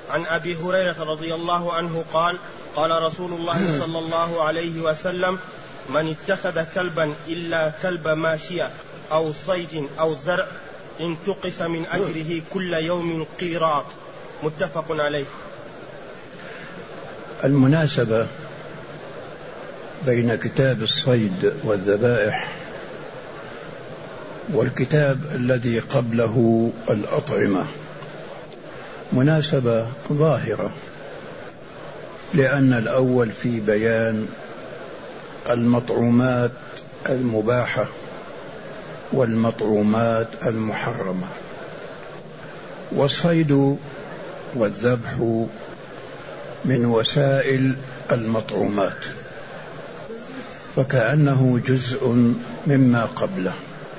عن أبي هريرة رضي الله عنه قال قال رسول الله صلى الله عليه وسلم: من اتخذ كلبا إلا كلب ماشية أو صيد أو زرع انتقص من أجره كل يوم قيراط. متفق عليه. المناسبة بين كتاب الصيد والذبائح والكتاب الذي قبله الأطعمة مناسبة ظاهرة، لأن الأول في بيان المطعومات المباحة والمطعومات المحرمة، والصيد والذبح من وسائل المطعومات، فكأنه جزء مما قبله.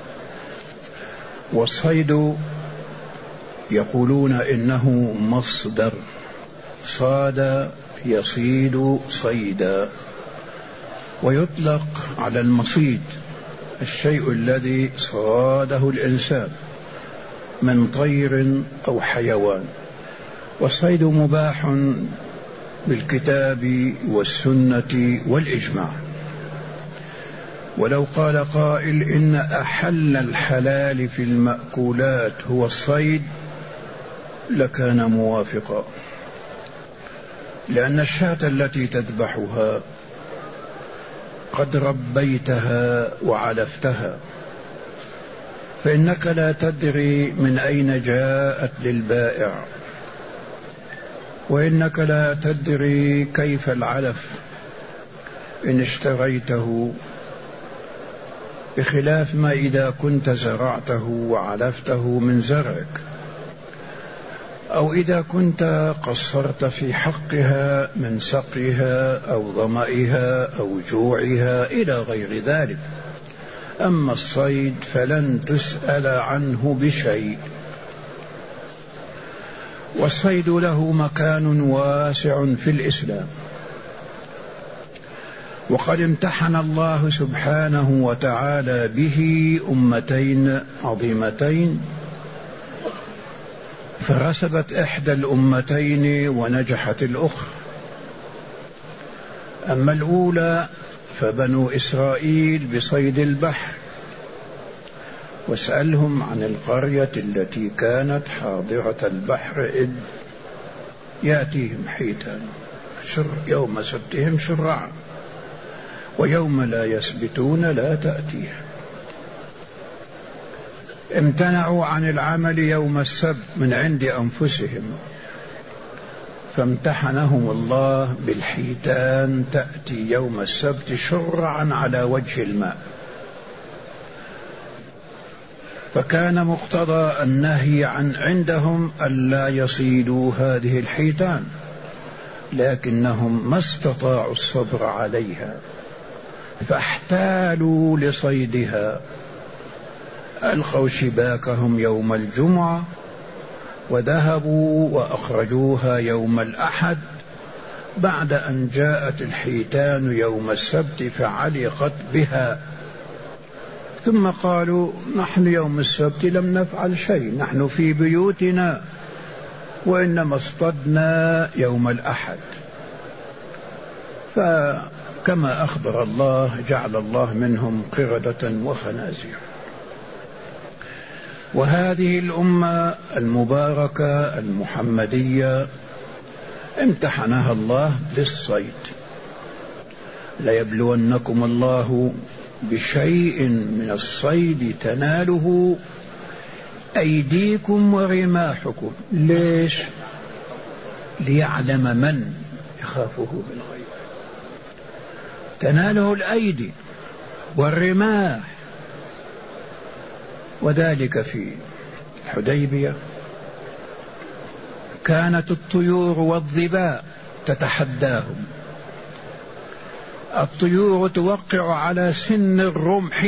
والصيد يقولون إنه مصدر صاد يصيد صيدا، ويطلق على المصيد الشيء الذي صاده الإنسان من طير أو حيوان. والصيد مباح بالكتاب والسنة والإجماع. ولو قال قائل إن أحل الحلال في المأكولات هو الصيد لكان موافقا، لأن الشاة التي تذبحها قد ربيتها وعلفتها، فإنك لا تدري من أين جاءت للبائع، وإنك لا تدري كيف العلف إن اشتريته، بخلاف ما إذا كنت زرعته وعلفته من زرعك، أو إذا كنت قصرت في حقها من سقيها أو ظمئها أو جوعها إلى غير ذلك. أما الصيد فلن تسأل عنه بشيء. والصيد له مكان واسع في الإسلام، وقد امتحن الله سبحانه وتعالى به أمتين عظيمتين، فرسبت إحدى الأمتين ونجحت الأخرى. أما الأولى فبنو إسرائيل بصيد البحر، واسألهم عن القرية التي كانت حاضرة البحر إذ يأتيهم حيتان يوم سبتهم شرعا ويوم لا يسبتون لا تأتيهم. امتنعوا عن العمل يوم السبت من عند أنفسهم، فامتحنهم الله بالحيتان تأتي يوم السبت شرعا على وجه الماء. فكان مقتضى النهي عندهم ألا يصيدوا هذه الحيتان، لكنهم ما استطاعوا الصبر عليها فاحتالوا لصيدها، ألقوا شباكهم يوم الجمعة وذهبوا وأخرجوها يوم الأحد، بعد أن جاءت الحيتان يوم السبت فعلقت بها، ثم قالوا نحن يوم السبت لم نفعل شيء، نحن في بيوتنا، وإنما اصطدنا يوم الأحد. فكما أخبر الله جعل الله منهم قردة وخنازير. وهذه الأمة المباركة المحمدية امتحنها الله بالصيد. ليبلونكم الله بشيء من الصيد تناله أيديكم ورماحكم. ليش؟ ليعلم من يخافه بالغيب. تناله الأيدي والرماح، وذلك في الحديبية كانت الطيور والظباء تتحداهم. الطيور توقع على سن الرمح،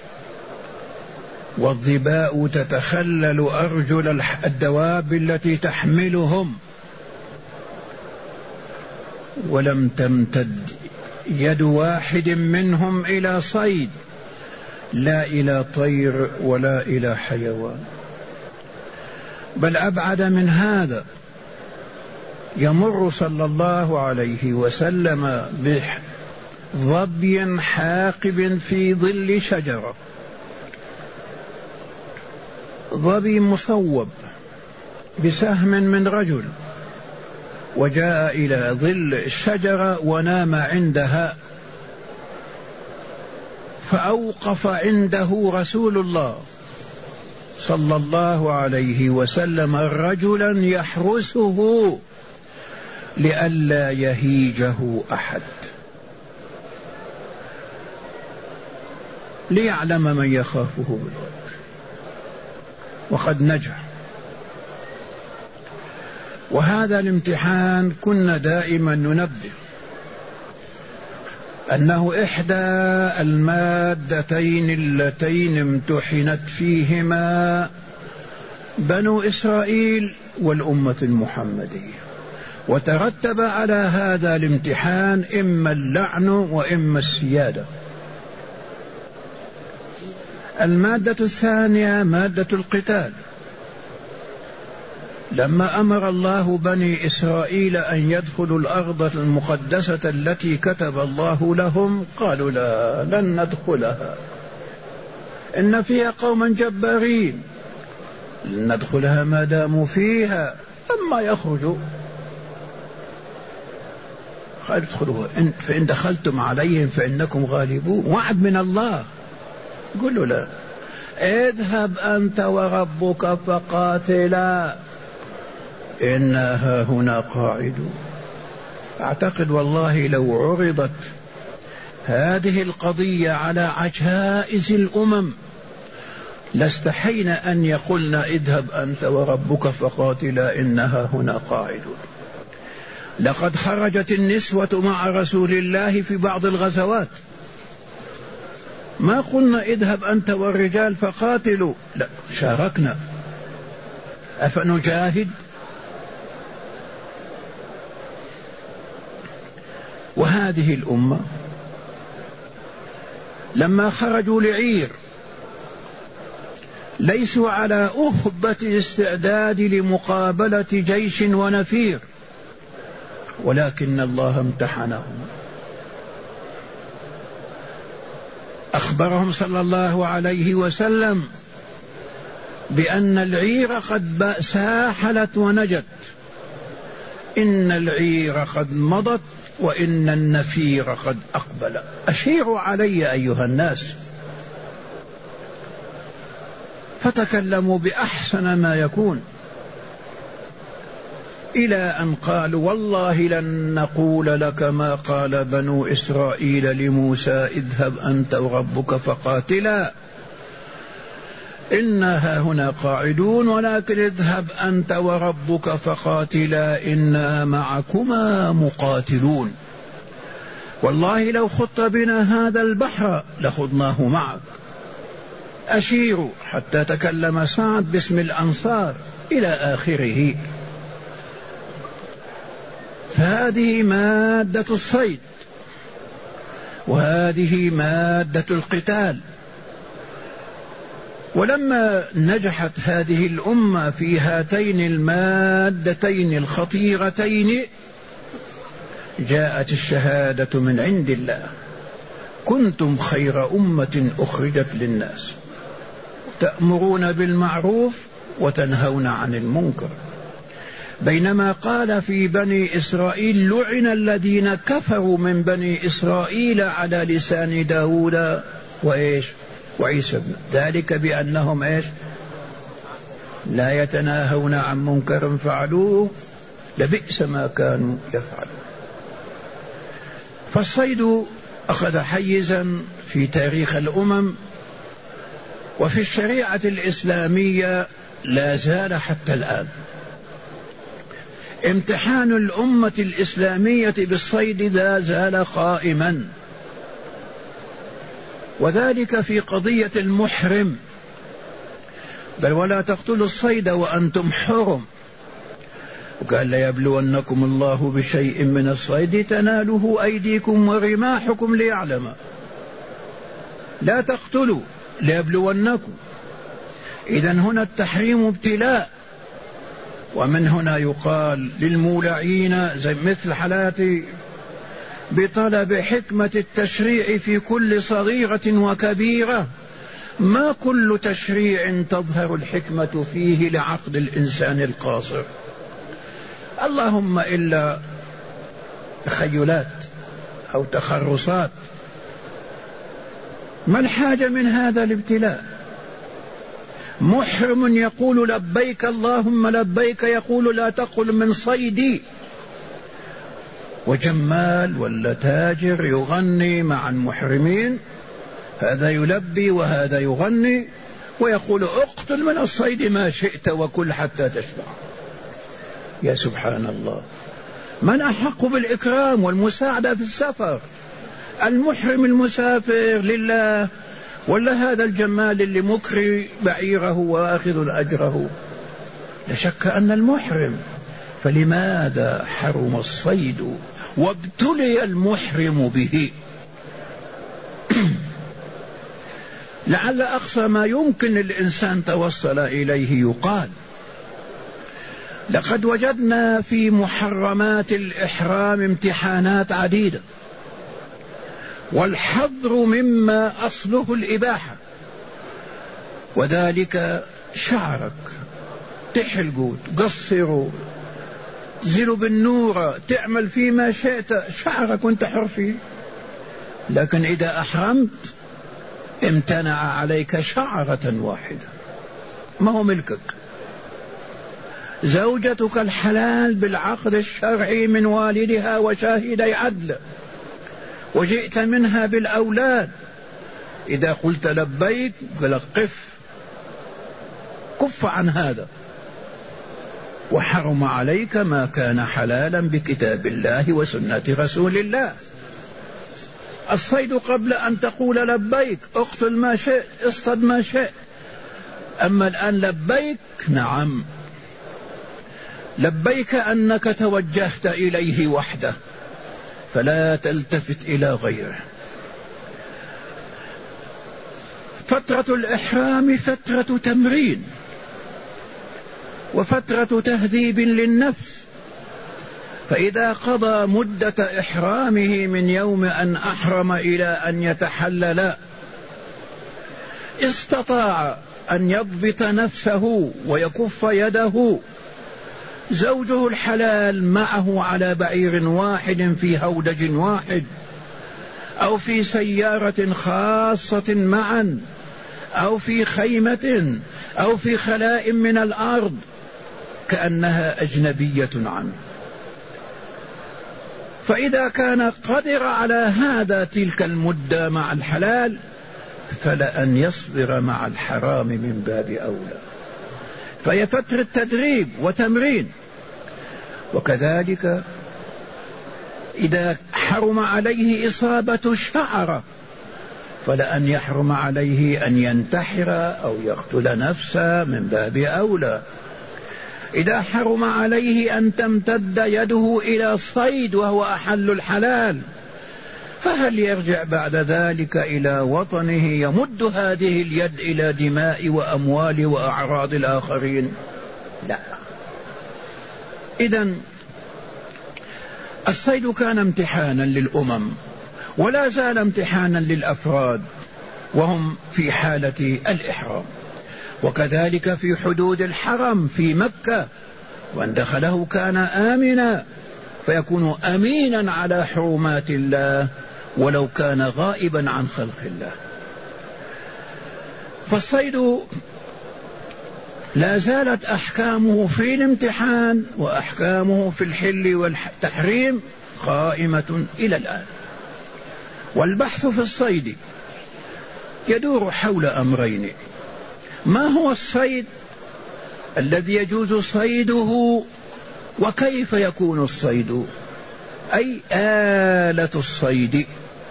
والظباء تتخلل أرجل الدواب التي تحملهم، ولم تمتد يد واحد منهم إلى صيد، لا إلى طير ولا إلى حيوان، بل أبعد من هذا. يمر صلى الله عليه وسلم بظبي حاقب في ظل شجرة، ظبي مصوب بسهم من رجل، وجاء إلى ظل الشجرة ونام عندها، فأوقف عنده رسول الله صلى الله عليه وسلم رجلا يحرسه لئلا يهيجه أحد، ليعلم من يخافه بالغيب، وقد نجح. وهذا الامتحان كنا دائما ننبه أنه إحدى المادتين اللتين امتحنت فيهما بنو إسرائيل والأمة المحمدية، وترتب على هذا الامتحان إما اللعن وإما السيادة. المادة الثانية مادة القتال. لما أمر الله بني إسرائيل أن يدخلوا الأرض المقدسة التي كتب الله لهم، قالوا لا، لن ندخلها، إن فيها قوما جبارين، لن ندخلها ما داموا فيها، أما يخرجوا قال ادخلوا فإن دخلتم عليهم فإنكم غالبون، وعد من الله. قلوا لا، اذهب أنت وربك فقاتلا إنا هنا قاعدون. أعتقد والله لو عرضت هذه القضية على عجائز الأمم لاستحينا أن يقولنا اذهب أنت وربك فقاتلا إنها هنا قاعدون. لقد خرجت النسوة مع رسول الله في بعض الغزوات، ما قلنا اذهب أنت والرجال فقاتلوا، لا، شاركنا. أفنجاهد؟ وهذه الأمة لما خرجوا لعير ليسوا على أهبة الاستعداد لمقابلة جيش ونفير، ولكن الله امتحنهم. أخبرهم صلى الله عليه وسلم بأن العير قد ساحلت ونجت، إن العير قد مضت وإن النفير قد أقبل، أشيروا علي أيها الناس. فتكلموا بأحسن ما يكون، إلى أن قالوا والله لن نقول لك ما قال بنو إسرائيل لموسى اذهب أنت وربك فقاتلا إنا هنا قاعدون، ولكن اذهب أنت وربك فقاتلا إنا معكما مقاتلون، والله لو خضت بنا هذا البحر لخضناه معك. أشيروا حتى تكلم سعد باسم الأنصار إلى آخره. فهذه مادة الصيد، وهذه مادة القتال. ولما نجحت هذه الأمة في هاتين المادتين الخطيرتين جاءت الشهادة من عند الله: كنتم خير أمة أخرجت للناس تأمرون بالمعروف وتنهون عن المنكر. بينما قال في بني إسرائيل: لعن الذين كفروا من بني إسرائيل على لسان داود وعيسى بن، ذلك بأنهم لا يتناهون عن منكر فعلوه لبئس ما كانوا يفعلون. فالصيد أخذ حيزا في تاريخ الأمم، وفي الشريعة الإسلامية لا زال حتى الآن. امتحان الأمة الإسلامية بالصيد لا زال قائما، وذلك في قضية المحرم: بل ولا تقتلوا الصيد وأنتم حرم. وقال: ليبلونكم الله بشيء من الصيد تناله أيديكم ورماحكم ليعلم. لا تقتلوا، ليبلونكم. إذن هنا التحريم ابتلاء، ومن هنا يقال للمولعين زي مثل حالاتي بطلب حكمة التشريع في كل صغيرة وكبيرة. ما كل تشريع تظهر الحكمة فيه لعقل الإنسان القاصر، اللهم إلا تخيلات أو تخرصات. ما الحاجة من هذا الابتلاء؟ محرم يقول لبيك اللهم لبيك، يقول لا تقل من صيدي. وجمال ولا تاجر يغني مع المحرمين، هذا يلبي وهذا يغني، ويقول اقتل من الصيد ما شئت وكل حتى تشبع. يا سبحان الله، من أحق بالإكرام والمساعدة في السفر؟ المحرم المسافر لله، ولا هذا الجمال اللي مكري بعيره وآخذ أجره؟ لا شك أن المحرم. فلماذا حرم الصيد وابتلي المحرم به؟ لعل أقصى ما يمكن الإنسان توصل إليه يقال لقد وجدنا في محرمات الإحرام امتحانات عديدة، والحظر مما أصله الإباحة، وذلك شعرك تحلقوا تقصروا تزيلوا بالنورة تعمل فيما شئت، شعرك وانت حر فيه. لكن إذا أحرمت امتنع عليك شعرة واحدة، ما هو ملكك. زوجتك الحلال بالعقد الشرعي من والدها وشاهدي عدل، وجئت منها بالأولاد، إذا قلت لبيك قال كف عن هذا، وحرم عليك ما كان حلالا بكتاب الله وسنة رسول الله. الصيد قبل أن تقول لبيك اقتل ما شئت اصطد ما شئت، أما الآن لبيك نعم لبيك أنك توجهت إليه وحده فلا تلتفت إلى غيره. فترة الإحرام فترة تمرين وفترة تهذيب للنفس، فإذا قضى مدة إحرامه من يوم أن أحرم إلى أن يتحلل استطاع أن يضبط نفسه ويكف يده، زوجه الحلال معه على بعير واحد في هودج واحد أو في سيارة خاصة معا أو في خيمة أو في خلاء من الأرض كأنها أجنبية عنه. فإذا كان قدر على هذا تلك المدة مع الحلال فلأن يصبر مع الحرام من باب أولى، فهي فترة تدريب وتمرين. وكذلك إذا حرم عليه إصابة شعرة فلأن يحرم عليه أن ينتحر أو يقتل نفسه من باب أولى. إذا حرم عليه أن تمتد يده إلى صيد وهو أحل الحلال فهل يرجع بعد ذلك إلى وطنه يمد هذه اليد إلى دماء وأموال وأعراض الآخرين؟ لا. إذن الصيد كان امتحانا للأمم ولا زال امتحانا للأفراد وهم في حالة الإحرام، وكذلك في حدود الحرم في مكة، وأن دخله كان آمنا فيكون أمينا على حرمات الله ولو كان غائبا عن خلق الله. فالصيد لا زالت أحكامه في الامتحان وأحكامه في الحل والتحريم قائمة إلى الآن. والبحث في الصيد يدور حول أمرين: ما هو الصيد الذي يجوز صيده، وكيف يكون الصيد، أي آلة الصيد.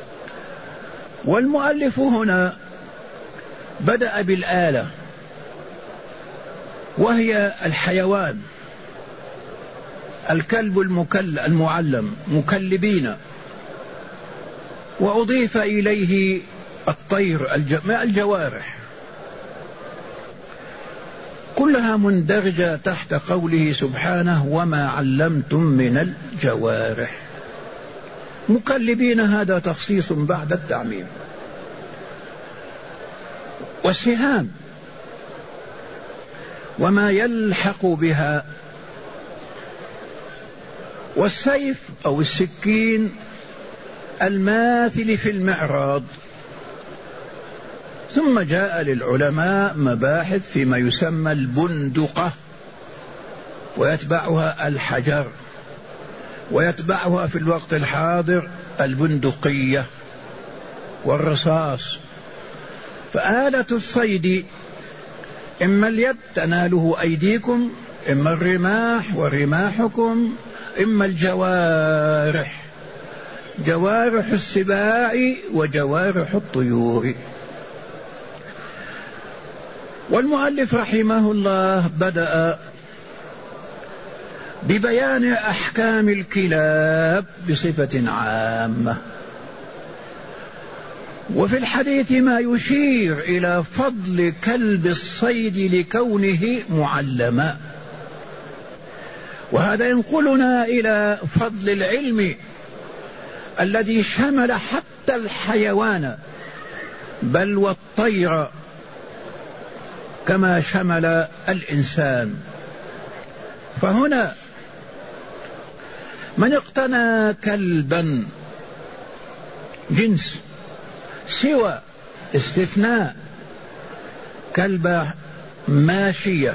والمؤلف هنا بدأ بالآلة وهي الحيوان، الكلب المعلم مكلبين، وأضيف إليه الطير الجوارح. كلها مندرجة تحت قوله سبحانه وما علمتم من الجوارح، مكلبين، هذا تخصيص بعد التعميم. والسهام وما يلحق بها، والسيف أو السكين الماثل في المعراض. ثم جاء للعلماء مباحث فيما يسمى البندقة، ويتبعها الحجر، ويتبعها في الوقت الحاضر البندقية والرصاص. فآلة الصيد إما اليد تناله أيديكم، إما الرماح ورماحكم، إما الجوارح، جوارح السباع وجوارح الطيور. والمؤلف رحمه الله بدأ ببيان أحكام الكلاب بصفة عامة، وفي الحديث ما يشير إلى فضل كلب الصيد لكونه معلما، وهذا ينقلنا إلى فضل العلم الذي شمل حتى الحيوان بل والطير كما شمل الإنسان. فهنا من اقتنى كلبا جنس سوى استثناء كلب ماشية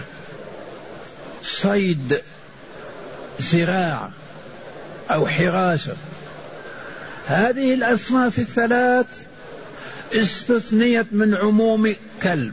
صيد زراع أو حراسة، هذه الأصناف الثلاث استثنيت من عموم كلب.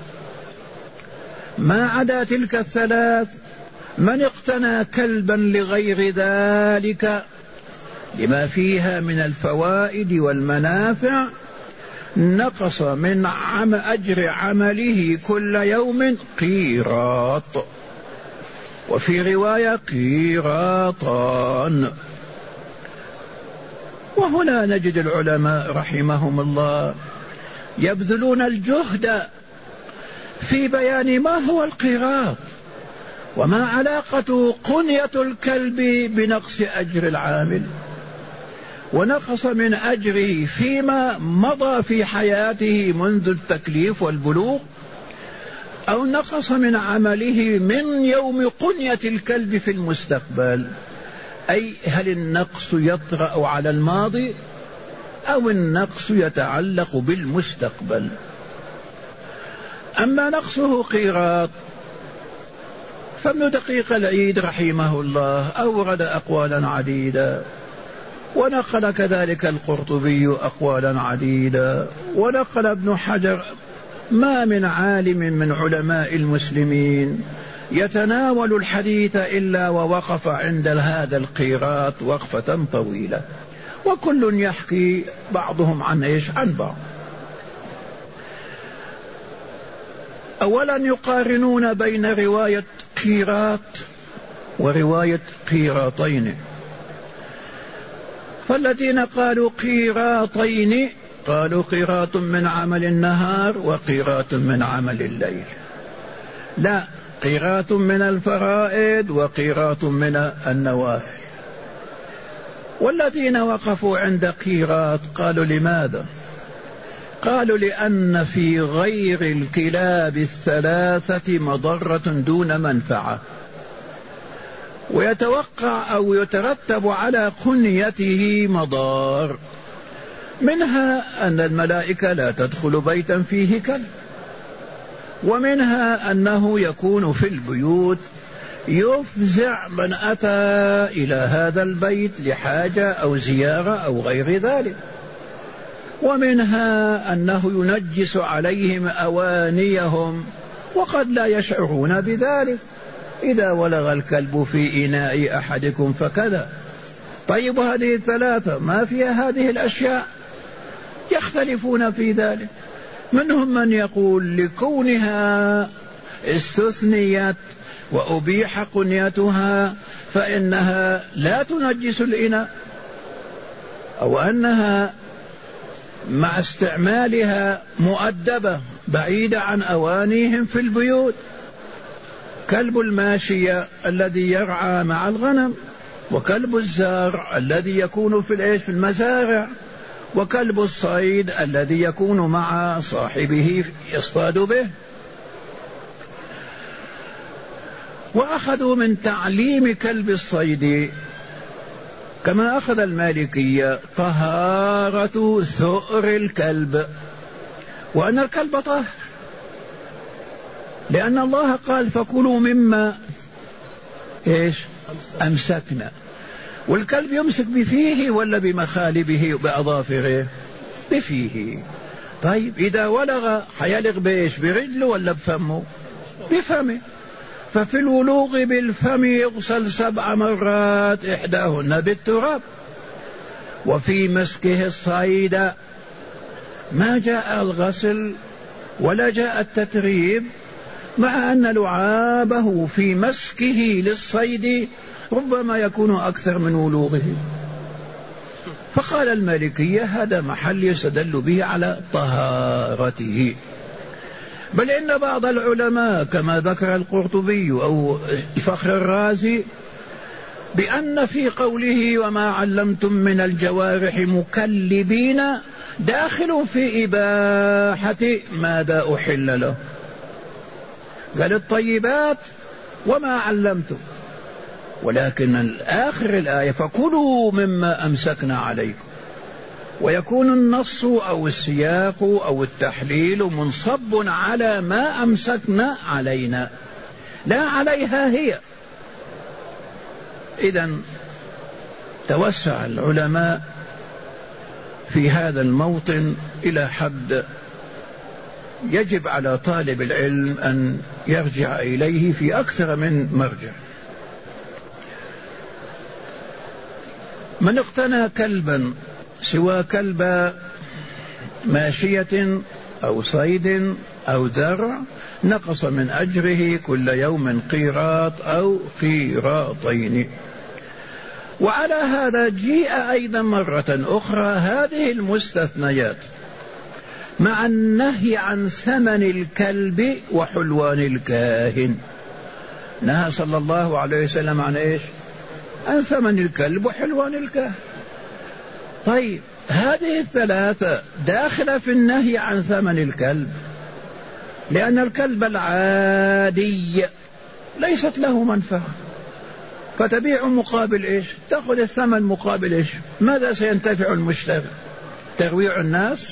ما عدا تلك الثلاث من اقتنى كلبا لغير ذلك لما فيها من الفوائد والمنافع نقص من أجر عمله كل يوم قيراط، وفي رواية قيراطان. وهنا نجد العلماء رحمهم الله يبذلون الجهد في بيان ما هو القيراط، وما علاقة قنية الكلب بنقص أجر العامل، ونقص من أجره فيما مضى في حياته منذ التكليف والبلوغ، أو نقص من عمله من يوم قنية الكلب في المستقبل. أي هل النقص يطرأ على الماضي أو النقص يتعلق بالمستقبل؟ أما نقصه قيراط فابن دقيق العيد رحمه الله أورد أقوالا عديدة، ونقل كذلك القرطبي أقوالا عديدة، ونقل ابن حجر. ما من عالم من علماء المسلمين يتناول الحديث إلا ووقف عند هذا القيراط وقفة طويلة، وكل يحكي بعضهم عن بعض. أولا يقارنون بين رواية قيراط ورواية قيراطين، فالذين قالوا قيراطين قالوا قيراط من عمل النهار وقيراط من عمل الليل، لا، قيراط من الفرائض وقيراط من النوافل. والذين وقفوا عند قيراط قالوا لماذا؟ قالوا لأن في غير الكلاب الثلاثة مضرة دون منفعة، ويتوقع أو يترتب على قنيته مضار، منها أن الملائكة لا تدخل بيتا فيه كلب، ومنها أنه يكون في البيوت يفزع من أتى إلى هذا البيت لحاجة أو زيارة أو غير ذلك، ومنها أنه ينجس عليهم أوانيهم وقد لا يشعرون بذلك، إذا ولغ الكلب في إناء أحدكم فكذا. طيب هذه الثلاثة ما فيها هذه الأشياء؟ يختلفون في ذلك. منهم من يقول لكونها استثنيت وأبيح قنيتها فإنها لا تنجس الإناء، أو أنها مع استعمالها مؤدبة بعيدة عن أوانيهم في البيوت، كلب الماشية الذي يرعى مع الغنم، وكلب الزارع الذي يكون في المزارع، وكلب الصيد الذي يكون مع صاحبه يصطاد به. وأخذوا من تعليم كلب الصيد كما أخذ المالكية طهارة ثؤر الكلب، وأن الكلب طاهر، لأن الله قال فكلوا مما أمسكنا. والكلب يمسك بفيه ولا بمخالبه وبأظافره؟ بفيه. طيب إذا ولغ حيلغ برجله ولا بفمه؟ بفمه. ففي الولوغ بالفم يغسل 7 مرات إحداهن بالتراب. وفي مسكه الصيد ما جاء الغسل ولا جاء التتريب، مع أن لعابه في مسكه للصيد ربما يكون أكثر من ولوغه. فقال المالكية هذا محل يستدل به على طهارته. بل إن بعض العلماء كما ذكر القرطبي أو الفخر الرازي بأن في قوله وما علمتم من الجوارح مكلبين داخل في إباحة ماذا أحل له. قال الطيبات وما علمتم، ولكن آخر الآية فكلوا مما أمسكنا عليكم، ويكون النص أو السياق أو التحليل منصب على ما أمسكنا علينا لا عليها هي. إذن توسع العلماء في هذا الموطن إلى حد يجب على طالب العلم أن يرجع إليه في أكثر من مرجع. من اقتنى كلبا سوى كلب ماشية أو صيد أو زرع نقص من أجره كل يوم قيراط أو قيراطين. وعلى هذا جيء أيضا مرة أخرى هذه المستثنيات مع النهي عن ثمن الكلب وحلوان الكاهن. نهى صلى الله عليه وسلم عن إيش؟ عن ثمن الكلب وحلوان الكاهن. طيب هذه الثلاثة داخلة في النهي عن ثمن الكلب، لأن الكلب العادي ليست له منفعة، فتبيع مقابل إيش؟ تأخذ الثمن مقابل إيش؟ ماذا سينتفع المشتري؟ ترويع الناس؟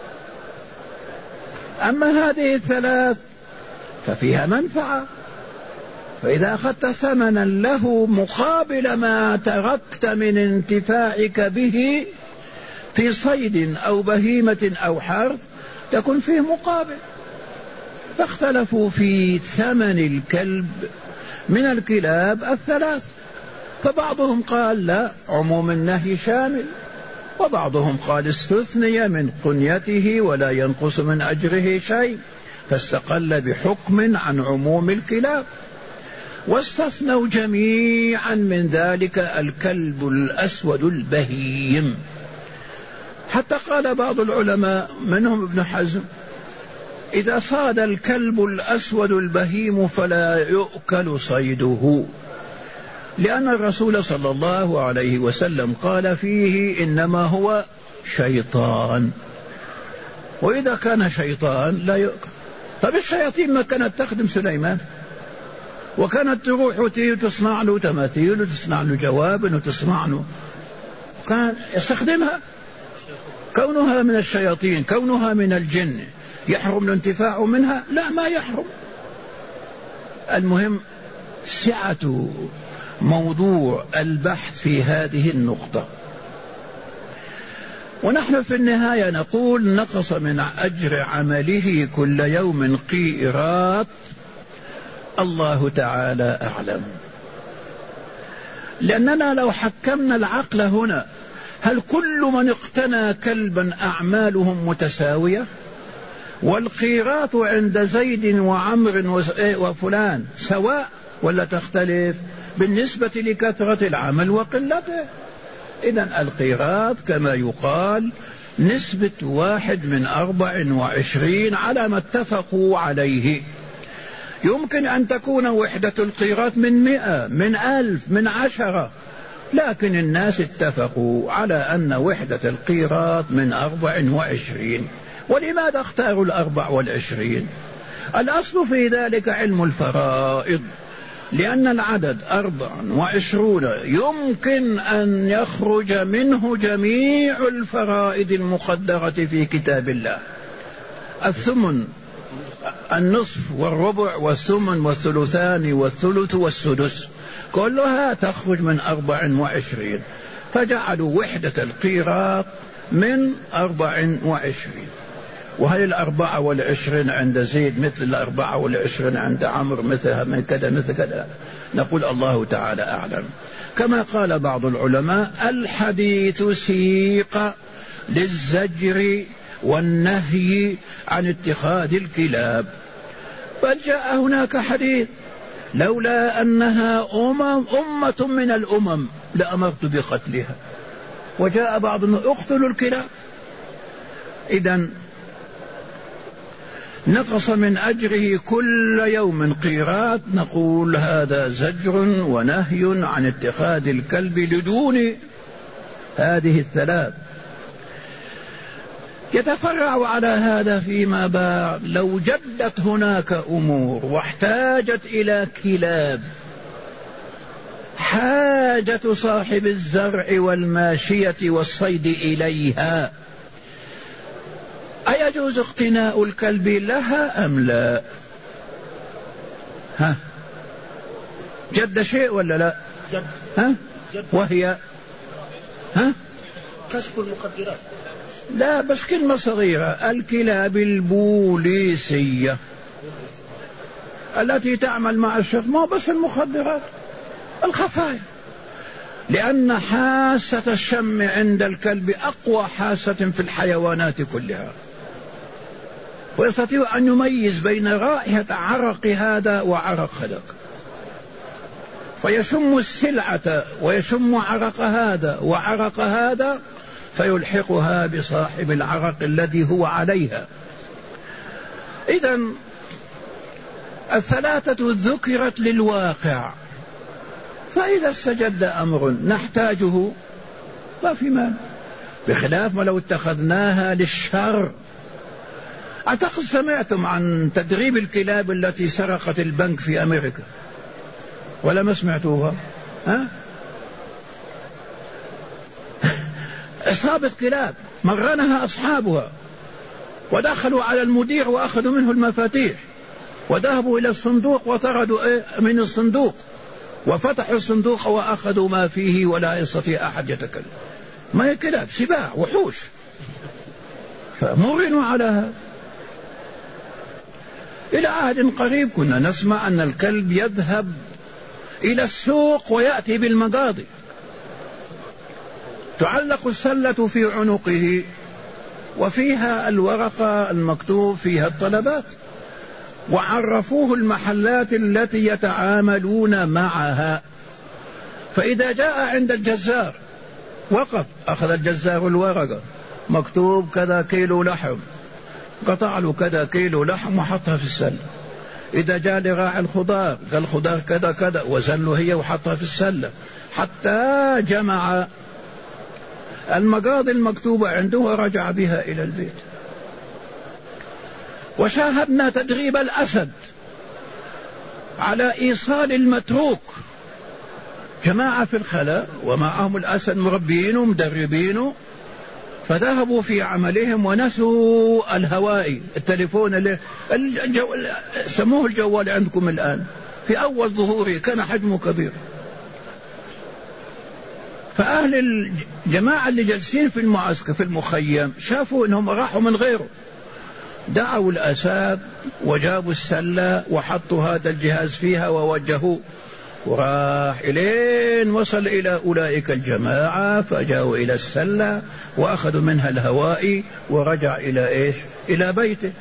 أما هذه الثلاث ففيها منفعة، فإذا أخذت ثمنا له مقابل ما تركت من انتفاعك به في صيد أو بهيمة أو حرث يكون فيه مقابل. فاختلفوا في ثمن الكلب من الكلاب الثلاث، فبعضهم قال لا عموم النهي شامل، وبعضهم قال استثني من قنيته ولا ينقص من أجره شيء، فاستقل بحكم عن عموم الكلاب. واستثنوا جميعا من ذلك الكلب الأسود البهيم، حتى قال بعض العلماء منهم ابن حزم إذا صاد الكلب الأسود البهيم فلا يؤكل صيده، لأن الرسول صلى الله عليه وسلم قال فيه إنما هو شيطان، وإذا كان شيطان لا يؤكل. طب الشياطين ما كانت تخدم سليمان، وكانت تروح وتصنع له تماثيل وتصنع له جواب وتصنع له، كان يستخدمها. كونها من الشياطين كونها من الجن يحرم الانتفاع منها؟ لا، ما يحرم. المهم سعة موضوع البحث في هذه النقطة. ونحن في النهاية نقول نقص من أجر عمله كل يوم قيراط، الله تعالى أعلم. لأننا لو حكمنا العقل هنا هل كل من اقتنى كلبا أعمالهم متساوية؟ والقيراط عند زيد وعمر وفلان سواء ولا تختلف بالنسبة لكثرة العمل وقلته؟ إذن القيراط كما يقال نسبة 1 من 24 على ما اتفقوا عليه. يمكن أن تكون وحدة القيراط من 100 من 1000 من 10، لكن الناس اتفقوا على أن وحدة القيراط من 24. ولماذا اختاروا 24؟ الأصل في ذلك علم الفرائض، لأن العدد 24 يمكن أن يخرج منه جميع الفرائض المقدرة في كتاب الله: الثمن، النصف والربع والثمن والثلثان والثلث والسدس، كلها تخرج من 24. فجعلوا وحدة القيراط من 24. وهل 24 عند زيد مثل 24 عند عمرو مثلها من كذا مثل كذا؟ نقول الله تعالى أعلم. كما قال بعض العلماء: الحديث سيق للزجر والنهي عن اتخاذ الكلاب، بل جاء هناك حديث: لولا أنها أمة من الأمم لأمرت بقتلها. وجاء بعضهم: اقتلوا الكلاب. إذن نقص من أجره كل يوم قيراط، نقول هذا زجر ونهي عن اتخاذ الكلب لدون هذه الثلاث. يتفرع على هذا فيما بعد لو جدت هناك أمور واحتاجت إلى كلاب حاجة صاحب الزرع والماشية والصيد إليها، أيجوز اقتناء الكلب لها أم لا؟ جد شيء ولا لا؟ جد. وهي كشف المخدرات. لا، بس كلمة صغيرة: الكلاب البوليسية التي تعمل مع الشرطة، ما بس المخدرات، الخفايا، لأن حاسة الشم عند الكلب أقوى حاسة في الحيوانات كلها، ويستطيع أن يميز بين رائحة عرق هذا وعرق هذاك، فيشم السلعة ويشم عرق هذا وعرق هذا فيلحقها بصاحب العرق الذي هو عليها. إذن الثلاثة ذكرت للواقع، فإذا استجد أمر نحتاجه ما في مال، بخلاف ما لو اتخذناها للشر. أعتقد سمعتم عن تدريب الكلاب التي سرقت البنك في أمريكا، ولا ما سمعتوها؟ إصابة كلاب مرنها أصحابها، ودخلوا على المدير وأخذوا منه المفاتيح، وذهبوا إلى الصندوق وطردوا من الصندوق، وفتحوا الصندوق وأخذوا ما فيه ولا يستطيع أحد يتكلم. ما هي كلاب، سباع، وحوش، فمرنوا على هذا. إلى عهد قريب كنا نسمع أن الكلب يذهب إلى السوق ويأتي بالمقاضي، تعلق السلة في عنقه وفيها الورقة المكتوب فيها الطلبات، وعرفوه المحلات التي يتعاملون معها، فإذا جاء عند الجزار وقف، أخذ الجزار الورقة مكتوب كذا كيلو لحم، قطع له كذا كيلو لحم وحطها في السلة. إذا جاء لراعي الخضار قال الخضار كذا كذا وزن له هي وحطها في السلة، حتى جمع المقاضي المكتوبة عنده ورجع بها إلى البيت. وشاهدنا تدريب الأسد على إيصال المتروك، جماعة في الخلاء ومعهم الأسد مربينه مدربينه، فذهبوا في عملهم ونسوا الهوائي، التليفون اللي سموه الجوال عندكم الآن، في أول ظهوره كان حجمه كبير. فأهل الجماعة اللي جالسين في المعسكر في المخيم شافوا أنهم راحوا من غيره، دعوا الأسد وجابوا السلة وحطوا هذا الجهاز فيها ووجهوه، وراح إلين وصل إلى أولئك الجماعة، فجاءوا إلى السلة وأخذوا منها الهوائي ورجع إلى إيش؟ إلى بيته.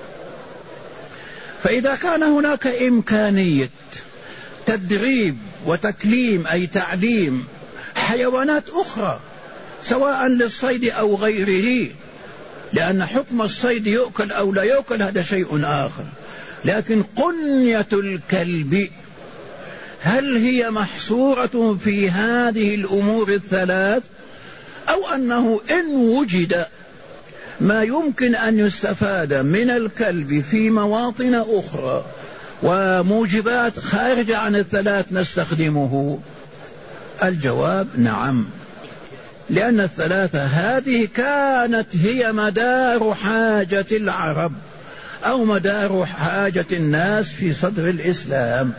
فإذا كان هناك إمكانية تدريب وتكليم أي تعليم حيوانات أخرى سواء للصيد أو غيره، لأن حكم الصيد يؤكل أو لا يؤكل هذا شيء آخر، لكن قنية الكلب هل هي محصورة في هذه الأمور الثلاث، أو أنه إن وجد ما يمكن أن يستفاد من الكلب في مواطن أخرى وموجبات خارجة عن الثلاث نستخدمه؟ الجواب نعم، لأن الثلاثة هذه كانت هي مدار حاجة العرب أو مدار حاجة الناس في صدر الإسلام.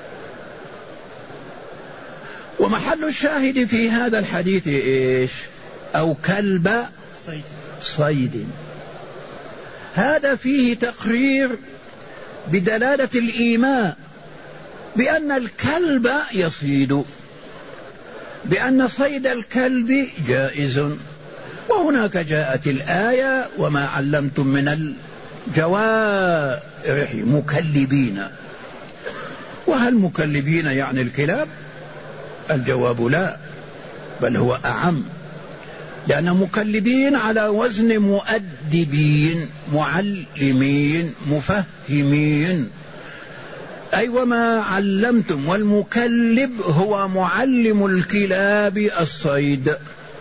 ومحل الشاهد في هذا الحديث إيش؟ أو كلب صيد. هذا فيه تقرير بدلالة الإيماء بأن الكلب يصيد، بأن صيد الكلب جائز. وهناك جاءت الآية وما علمتم من الجوارح مكلبين. وهل مكلبين يعني الكلاب؟ الجواب لا، بل هو أعم، لأن مكلبين على وزن مؤدبين، معلمين، مفهمين، أي وما علمتم. والمكلب هو معلم الكلاب الصيد.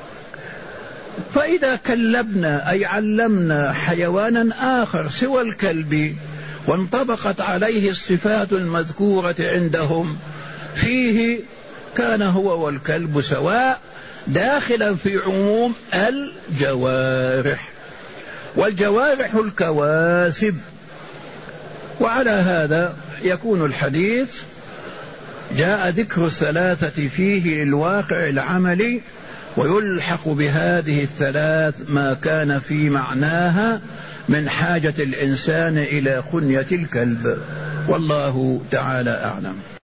فإذا كلبنا أي علمنا حيوانا آخر سوى الكلب وانطبقت عليه الصفات المذكورة عندهم فيه، كان هو والكلب سواء، داخلا في عموم الجوارح، والجوارح الكواسب. وعلى هذا يكون الحديث جاء ذكر الثلاثة فيه للواقع العملي، ويلحق بهذه الثلاث ما كان في معناها من حاجة الإنسان إلى خنية الكلب. والله تعالى أعلم.